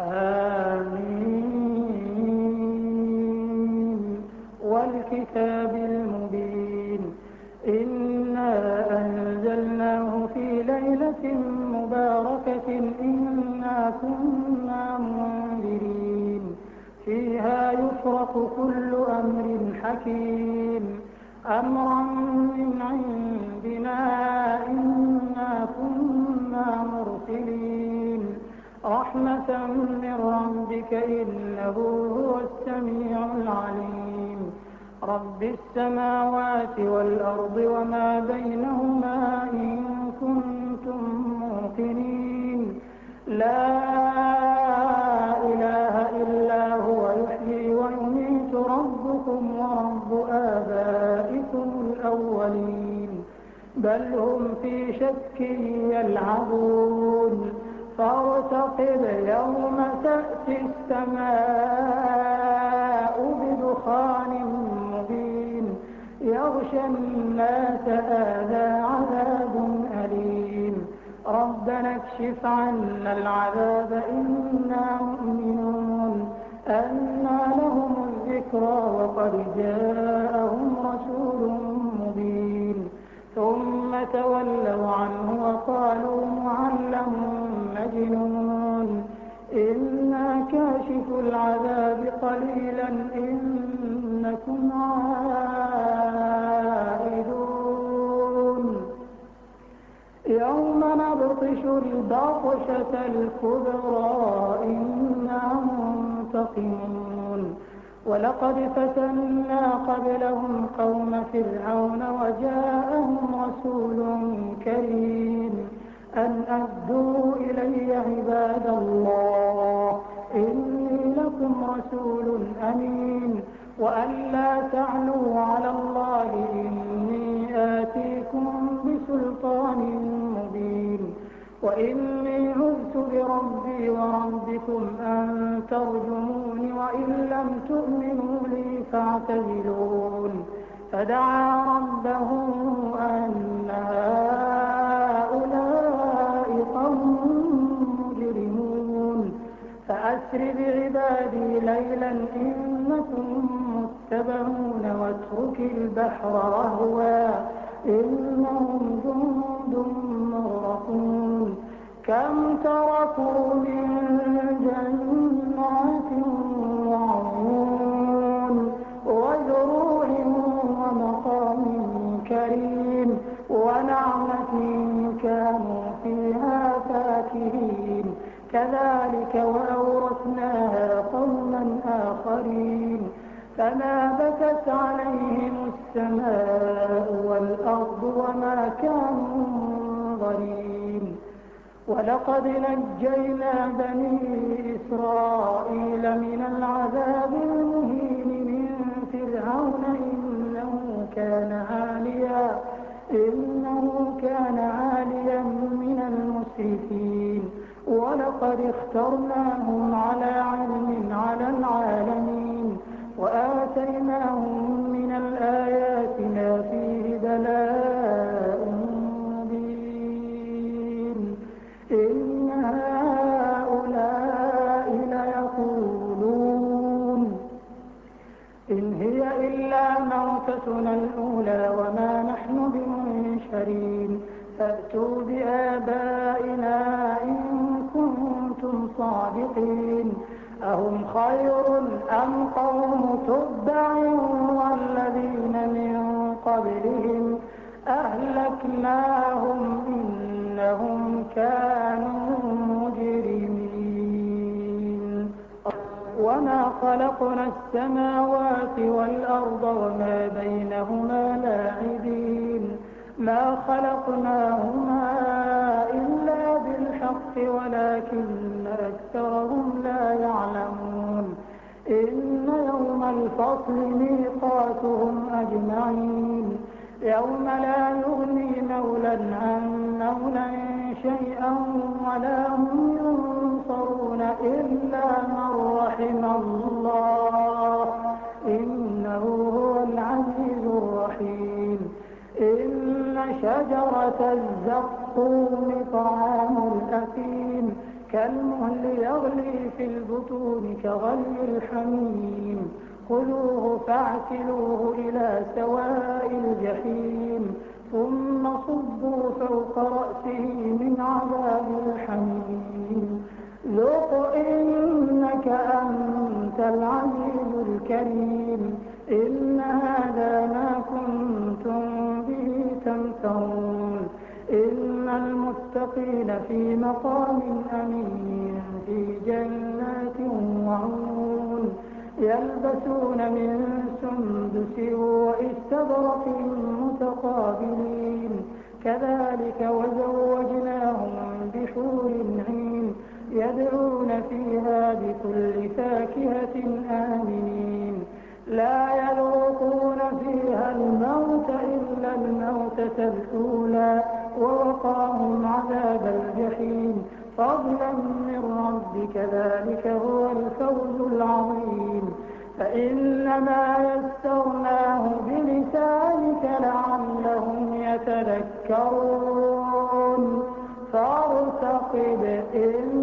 حم والكتاب المبين إنا أنزلناه في ليلة مباركة إنا كنا منذرين فيها يفرق كل أمر حكيم أمرا من عندنا إنا كنا مرسلين رحمة من ربك إنه هو السميع العليم رب السماوات والأرض وما بينهما إن كنتم موقنين لا إله إلا هو يحيي ويميت ربكم ورب آبائكم الأولين بل هم في شك يلعبون فارتقب يوم تأتي السماء بدخان مبين يغشى الناس هذا عذاب أليم ربنا اكشف عنا العذاب إنا مؤمنون أنى لهم الذكرى وقد جاءهم رسول مبين ثم تولوا عنه وقالوا معلم مجنون إنا كاشف العذاب قليلا إنكم عائدون يوم نبطش البطشة الكبرى إنا منتقمون ولقد فتنا قبلهم قوم فرعون وجاءهم رسول كريم أن أدوا إلي عباد الله إني لكم رسول أمين وأن لا تعلوا على الله إني آتيكم بسلطان مبين وإني عذت بربي وربكم أن ترجمون وإن لم تؤمنوا لي فاعتزلون فدعا ربه أن هؤلاء قوم مجرمون فأسر بعبادي ليلا إنكم متبعون واترك البحر رهوا إنهم جند مغرقون كم تركوا من جنات وعيون وزروع ومقام كريم ونعمة كانوا فيها فاكهين كذلك وأورثناها قوما آخرين فما بكت عليهم السماء والأرض وما كانوا منظرين ولقد نجينا بني إسرائيل من العذاب المهين من فرعون إنه كان عاليا من المسرفين ولقد اخترناهم على علم على العالمين وآتيناهم من الآيات ما فيه بلاء مبين إن هؤلاء ليقولون إن هي إلا موتتنا الأولى وما نحن بمنشرين فأتوا بآبائنا إن كنتم صادقين أهم خير أم قوم تبع والذين من قبلهم أهلكناهم إنهم كانوا مجرمين وما خلقنا السماوات والأرض وما بينهما لاعبين ما خلقناهما إلا بالحق ولكن أكثرهم لا يعلمون إن يوم الفصل ميقاتهم أجمعين يوم لا يغني مولى عن مولى شيئا ولا هم ينصرون إلا من رحم الله إنه هو العزيز الرحيم إن شجرة الزقوم طعام الأثيم كالمهل يغلي في البطون كغلي الحميم خذوه فاعتلوه إلى سواء الجحيم ثم صبوا فوق رأسه من عذاب الحميم ذق إنك أنت العزيز الكريم إن هذا ما كنتم به تمترون إن المتقين في مقام أمين في جنات وعيون يلبسون من سندس وإستبرق متقابلين كذلك وزوجناهم بحور عين يدعون فيها بكل فاكهة آمنين لا يذوقون فيها الموت إلا الموتة الأولى ووقاهم عذاب الجحيم فضلا من ربك ذلك هو الفوز العظيم فإنما يسرناه بلسانك لعلهم يتذكرون فارتقب